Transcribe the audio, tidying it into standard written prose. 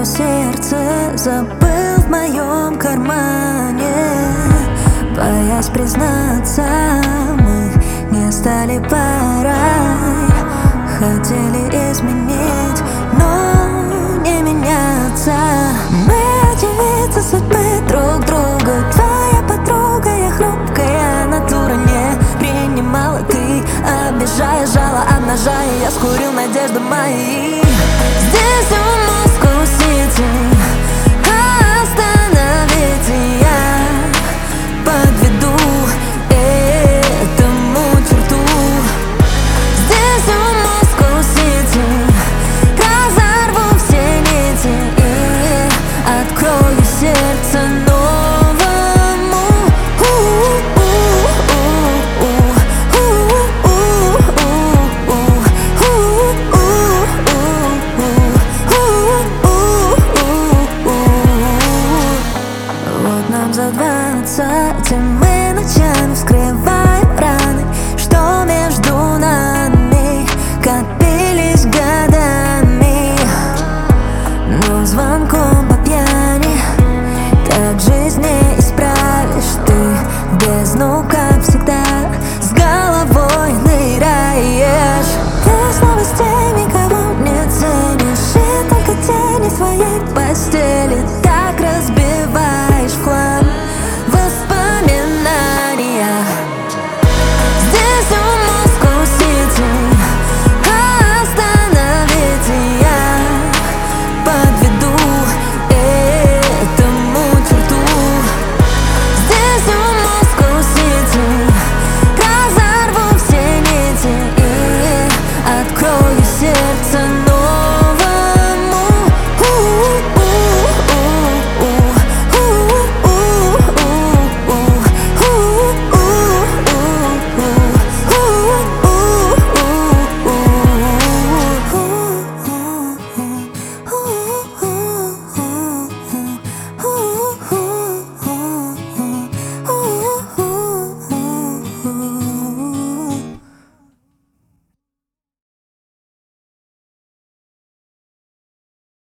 сердце забыл в моем кармане. Боясь признаться, мы не стали парой. Хотели изменить, но не меняться. Мы очевидцы судьбы друг друга. Твоя подруга, я хрупкая натура. Не принимала ты, обижая, жало обнажая. Я скурил надежды мои. Здесь у Москва-Сити остановите, я подведу этому черту. Здесь у Москва-Сити разорву все нити и открою сердце новому. Вот нам за 20, и мы ночами вскрываем раны, что между нами копились годами. Но звонком по пьяни так жизнь не исправишь. Ты в бездну, как всегда, с головой ныряешь. Без новостей